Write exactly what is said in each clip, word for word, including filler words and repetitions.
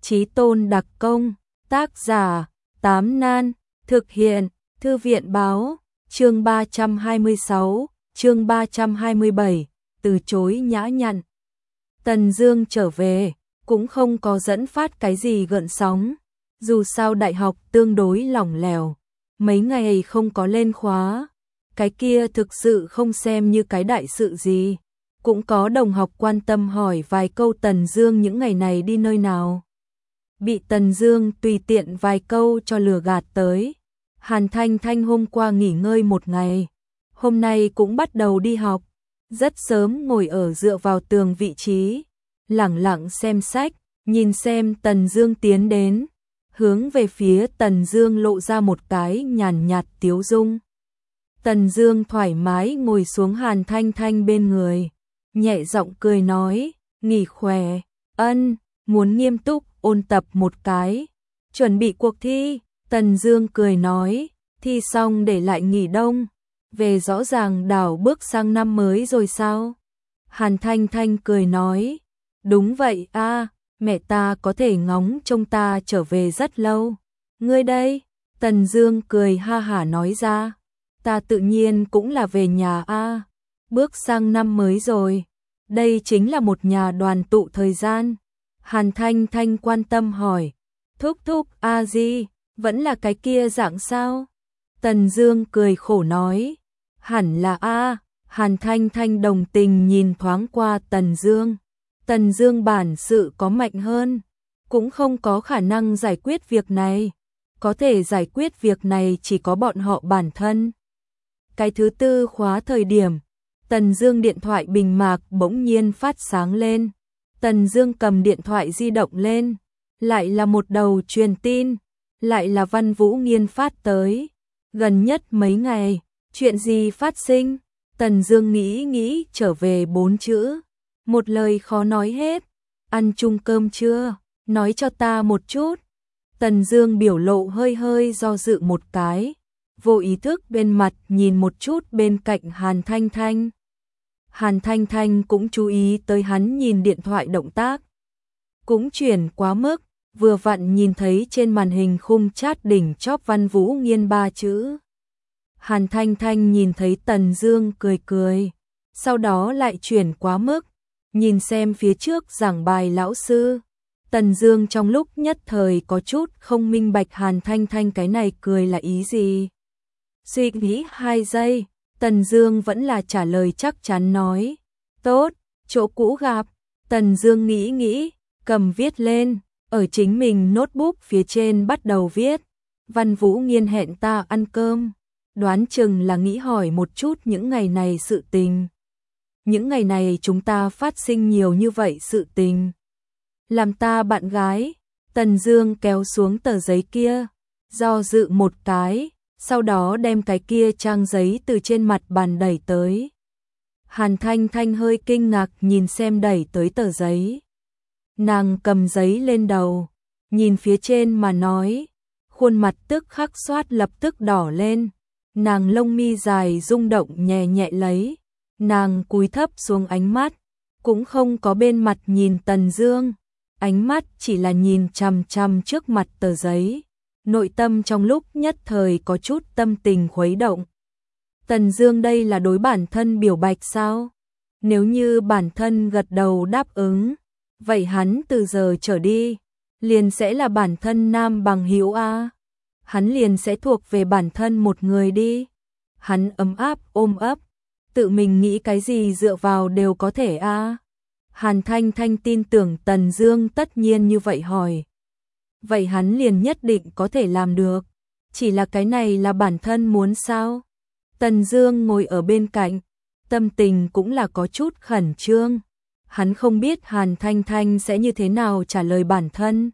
Chí tôn đặc công, tác giả, Tám Nan, thực hiện, Thư viện báo, chương ba trăm hai mươi sáu, chương ba trăm hai mươi bảy, từ chối nhã nhặn. Tần Dương trở về, cũng không có dẫn phát cái gì gợn sóng, dù sao đại học tương đối lỏng lẻo, mấy ngày không có lên khóa, cái kia thực sự không xem như cái đại sự gì. Cũng có đồng học quan tâm hỏi vài câu Tần Dương những ngày này đi nơi nào. Bị Tần Dương tùy tiện vài câu cho lừa gạt tới. Hàn Thanh Thanh hôm qua nghỉ ngơi một ngày, hôm nay cũng bắt đầu đi học, rất sớm ngồi ở dựa vào tường vị trí, lẳng lặng xem sách, nhìn xem Tần Dương tiến đến, hướng về phía Tần Dương lộ ra một cái nhàn nhạt tiếu dung. Tần Dương thoải mái ngồi xuống Hàn Thanh Thanh bên người, nhẹ giọng cười nói, nghỉ khỏe, ân, muốn nghiêm túc ôn tập một cái, chuẩn bị cuộc thi. Tần Dương cười nói, thi xong để lại nghỉ đông, về rõ ràng đảo bước sang năm mới rồi sao? Hàn Thanh Thanh cười nói, đúng vậy a, mẹ ta có thể ngóng trông ta trở về rất lâu. Ngươi đây? Tần Dương cười ha hả nói ra, ta tự nhiên cũng là về nhà a, bước sang năm mới rồi, đây chính là một nhà đoàn tụ thời gian. Hàn Thanh Thanh quan tâm hỏi, thúc thúc a di, vẫn là cái kia dạng sao? Tần Dương cười khổ nói, hẳn là a. Hàn Thanh Thanh đồng tình nhìn thoáng qua Tần Dương. Tần Dương bản sự có mạnh hơn, cũng không có khả năng giải quyết việc này, có thể giải quyết việc này chỉ có bọn họ bản thân. Cái thứ tư khóa thời điểm, Tần Dương điện thoại bình mạc bỗng nhiên phát sáng lên. Tần Dương cầm điện thoại di động lên, lại là một đầu truyền tin, lại là Văn Vũ Nghiên phát tới. Gần nhất mấy ngày, chuyện gì phát sinh? Tần Dương nghĩ nghĩ trở về bốn chữ, một lời khó nói hết. Ăn chung cơm chưa? Nói cho ta một chút. Tần Dương biểu lộ hơi hơi do dự một cái, vô ý thức bên mặt nhìn một chút bên cạnh Hàn Thanh Thanh. Hàn Thanh Thanh cũng chú ý tới hắn nhìn điện thoại động tác, cũng chuyển quá mức, vừa vặn nhìn thấy trên màn hình khung chat đỉnh chóp Văn Vũ Nghiên ba chữ. Hàn Thanh Thanh nhìn thấy Tần Dương cười cười, sau đó lại chuyển quá mức, nhìn xem phía trước giảng bài lão sư. Tần Dương trong lúc nhất thời có chút không minh bạch Hàn Thanh Thanh cái này cười là ý gì. Suy nghĩ hai giây, Tần Dương vẫn là trả lời chắc chắn nói, tốt, chỗ cũ gặp. Tần Dương nghĩ nghĩ, cầm viết lên, ở chính mình notebook phía trên bắt đầu viết, Văn Vũ Nghiên hẹn ta ăn cơm, đoán chừng là nghĩ hỏi một chút những ngày này sự tình. Những ngày này chúng ta phát sinh nhiều như vậy sự tình. Làm ta bạn gái. Tần Dương kéo xuống tờ giấy kia, do dự một cái, sau đó đem cái kia trang giấy từ trên mặt bàn đẩy tới. Hàn Thanh Thanh hơi kinh ngạc nhìn xem đẩy tới tờ giấy. Nàng cầm giấy lên đầu, nhìn phía trên mà nói, khuôn mặt tức khắc xoát lập tức đỏ lên, nàng lông mi dài rung động nhẹ nhẹ lấy, nàng cúi thấp xuống ánh mắt, cũng không có bên mặt nhìn Tần Dương, ánh mắt chỉ là nhìn chằm chằm trước mặt tờ giấy. Nội tâm trong lúc nhất thời có chút tâm tình khuấy động. Tần Dương đây là đối bản thân biểu bạch sao? Nếu như bản thân gật đầu đáp ứng, vậy hắn từ giờ trở đi liền sẽ là bản thân nam bằng hữu a. Hắn liền sẽ thuộc về bản thân một người đi. Hắn ấm áp ôm ấp, tự mình nghĩ cái gì dựa vào đều có thể a. Hàn Thanh Thanh tin tưởng Tần Dương tất nhiên như vậy hỏi. Vậy hắn liền nhất định có thể làm được, chỉ là cái này là bản thân muốn sao? Tần Dương ngồi ở bên cạnh, tâm tình cũng là có chút khẩn trương. Hắn không biết Hàn Thanh Thanh sẽ như thế nào trả lời bản thân.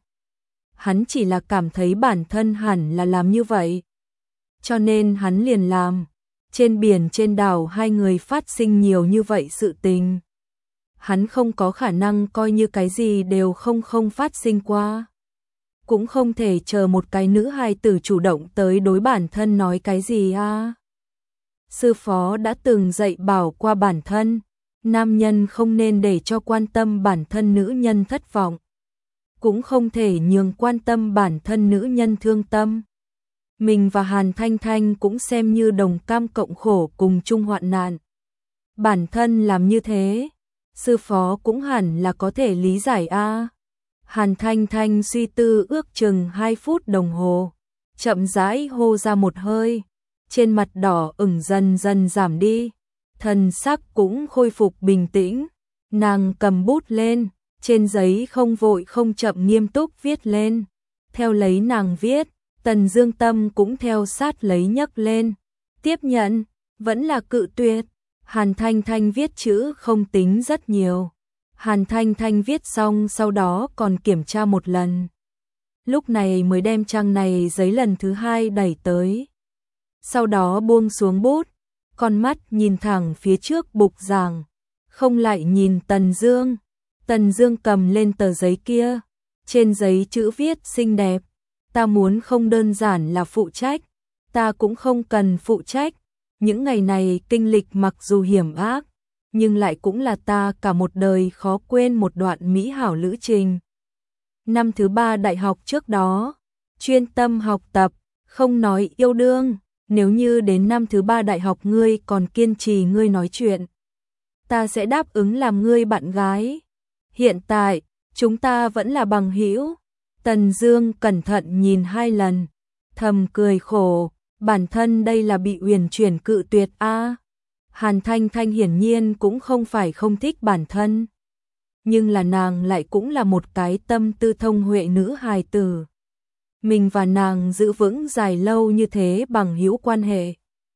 Hắn chỉ là cảm thấy bản thân hẳn là làm như vậy, cho nên hắn liền làm. Trên biển trên đảo hai người phát sinh nhiều như vậy sự tình, hắn không có khả năng coi như cái gì đều không không phát sinh qua. Cũng không thể chờ một cái nữ hài tử chủ động tới đối bản thân nói cái gì a. Sư phó đã từng dạy bảo qua bản thân, nam nhân không nên để cho quan tâm bản thân nữ nhân thất vọng. cũng không thể nhường quan tâm bản thân nữ nhân thương tâm. Mình và Hàn Thanh Thanh cũng xem như đồng cam cộng khổ cùng chung hoạn nạn. Bản thân làm như thế, sư phó cũng hẳn là có thể lý giải a. Hàn Thanh Thanh suy tư ước chừng hai phút đồng hồ, chậm rãi hô ra một hơi, trên mặt đỏ ửng dần dần giảm đi, thần sắc cũng khôi phục bình tĩnh, nàng cầm bút lên, trên giấy không vội không chậm nghiêm túc viết lên, theo lấy nàng viết, Tần Dương tâm cũng theo sát lấy nhấc lên, tiếp nhận, vẫn là cự tuyệt. Hàn Thanh Thanh viết chữ không tính rất nhiều. Hàn Thanh Thanh viết xong sau đó còn kiểm tra một lần. Lúc này mới đem trang này giấy lần thứ hai đẩy tới. Sau đó buông xuống bút, con mắt nhìn thẳng phía trước bục giảng, không lại nhìn Tần Dương. Tần Dương cầm lên tờ giấy kia, trên giấy chữ viết xinh đẹp, ta muốn không đơn giản là phụ trách, ta cũng không cần phụ trách. Những ngày này kinh lịch mặc dù hiểm ác, nhưng lại cũng là ta cả một đời khó quên một đoạn mỹ hảo lữ trình. Năm thứ ba đại học trước đó, chuyên tâm học tập, không nói yêu đương, nếu như đến năm thứ ba đại học ngươi còn kiên trì ngươi nói chuyện, ta sẽ đáp ứng làm ngươi bạn gái. Hiện tại, chúng ta vẫn là bằng hữu. Tần Dương cẩn thận nhìn hai lần, thầm cười khổ, bản thân đây là bị uyển chuyển cự tuyệt a. À. Hàn Thanh Thanh hiển nhiên cũng không phải không thích bản thân, nhưng là nàng lại cũng là một cái tâm tư thông huệ nữ hài tử. Mình và nàng giữ vững dài lâu như thế bằng hữu quan hệ,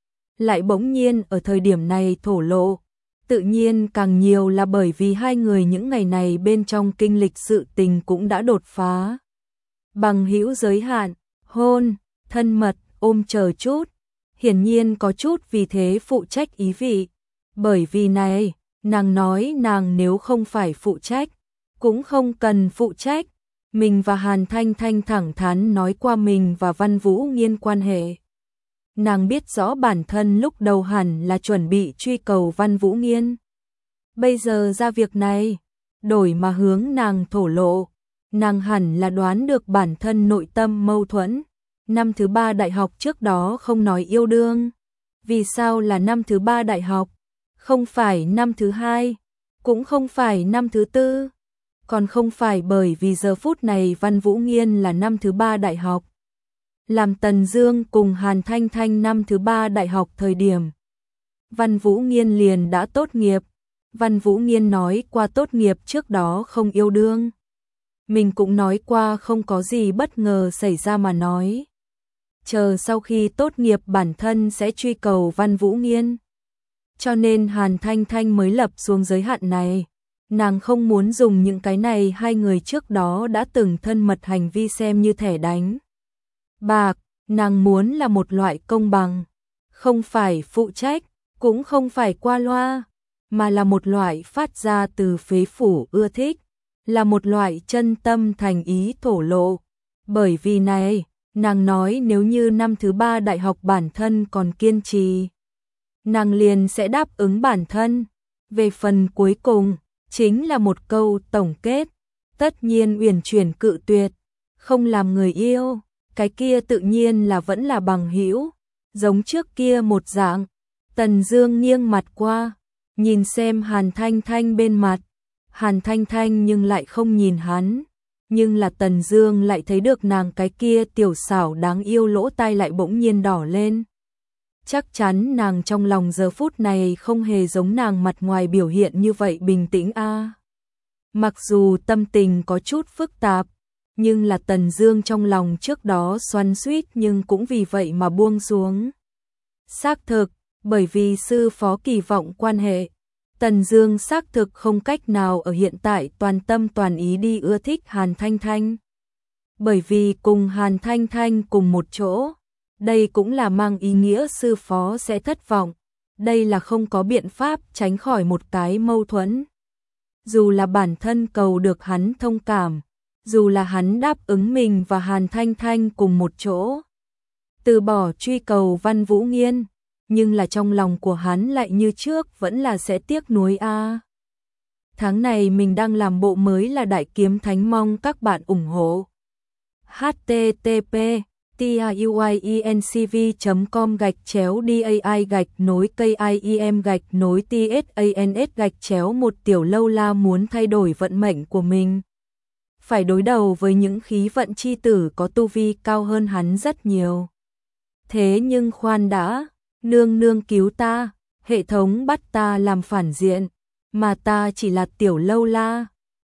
lại bỗng nhiên ở thời điểm này thổ lộ, tự nhiên càng nhiều là bởi vì hai người những ngày này bên trong kinh lịch sự tình cũng đã đột phá. Bằng hữu giới hạn, hôn, thân mật, ôm chờ chút, hiển nhiên có chút vì thế phụ trách ý vị. Bởi vì này, nàng nói nàng nếu không phải phụ trách, cũng không cần phụ trách. Mình và Hàn Thanh Thanh thẳng thắn nói qua mình và Văn Vũ Nghiên quan hệ. Nàng biết rõ bản thân lúc đầu hẳn là chuẩn bị truy cầu Văn Vũ Nghiên. Bây giờ ra việc này, đổi mà hướng nàng thổ lộ, nàng hẳn là đoán được bản thân nội tâm mâu thuẫn. Năm thứ ba đại học trước đó không nói yêu đương. Vì sao là năm thứ ba đại học? Không phải năm thứ hai, cũng không phải năm thứ tư, còn không phải bởi vì giờ phút này Văn Vũ Nghiên là năm thứ ba đại học. Làm Tần Dương cùng Hàn Thanh Thanh năm thứ ba đại học thời điểm, Văn Vũ Nghiên liền đã tốt nghiệp. Văn Vũ Nghiên nói qua tốt nghiệp trước đó không yêu đương. Mình cũng nói qua không có gì bất ngờ xảy ra mà nói. Chờ sau khi tốt nghiệp bản thân sẽ truy cầu Văn Vũ Nghiên. Cho nên Hàn Thanh Thanh mới lập xuống giới hạn này. Nàng không muốn dùng những cái này hai người trước đó đã từng thân mật hành vi xem như thẻ đánh bạc, nàng muốn là một loại công bằng, không phải phụ trách, cũng không phải qua loa, mà là một loại phát ra từ phế phủ ưa thích, là một loại chân tâm thành ý thổ lộ. Bởi vì này, nàng nói nếu như năm thứ ba đại học bản thân còn kiên trì, nàng liền sẽ đáp ứng bản thân. Về phần cuối cùng, chính là một câu tổng kết, tất nhiên uyển chuyển cự tuyệt, không làm người yêu, cái kia tự nhiên là vẫn là bằng hữu, giống trước kia một dạng. Tần Dương nghiêng mặt qua, nhìn xem Hàn Thanh Thanh bên mặt, Hàn Thanh Thanh nhưng lại không nhìn hắn, nhưng là Tần Dương lại thấy được nàng cái kia tiểu xảo đáng yêu lỗ tai lại bỗng nhiên đỏ lên. Chắc chắn nàng trong lòng giờ phút này không hề giống nàng mặt ngoài biểu hiện như vậy bình tĩnh a. À. Mặc dù tâm tình có chút phức tạp, nhưng là Tần Dương trong lòng trước đó xoắn xuýt nhưng cũng vì vậy mà buông xuống. Xác thực, bởi vì sư phó kỳ vọng quan hệ, Tần Dương xác thực không cách nào ở hiện tại toàn tâm toàn ý đi ưa thích Hàn Thanh Thanh. Bởi vì cùng Hàn Thanh Thanh cùng một chỗ, đây cũng là mang ý nghĩa sư phó sẽ thất vọng, đây là không có biện pháp tránh khỏi một cái mâu thuẫn. Dù là bản thân cầu được hắn thông cảm, dù là hắn đáp ứng mình và Hàn Thanh Thanh cùng một chỗ, từ bỏ truy cầu Văn Vũ Nghiên, nhưng là trong lòng của hắn lại như trước vẫn là sẽ tiếc nuối a. À. Tháng này mình đang làm bộ mới là Đại Kiếm Thánh, mong các bạn ủng hộ. h t t p tuyencv chấm com gạch chéo dai gạch nối kim gạch nối tsans gạch chéo một Tiểu Lâu La muốn thay đổi vận mệnh của mình. Phải đối đầu với những khí vận chi tử có tu vi cao hơn hắn rất nhiều. Thế nhưng khoan đã, nương nương cứu ta, hệ thống bắt ta làm phản diện, mà ta chỉ là Tiểu Lâu La.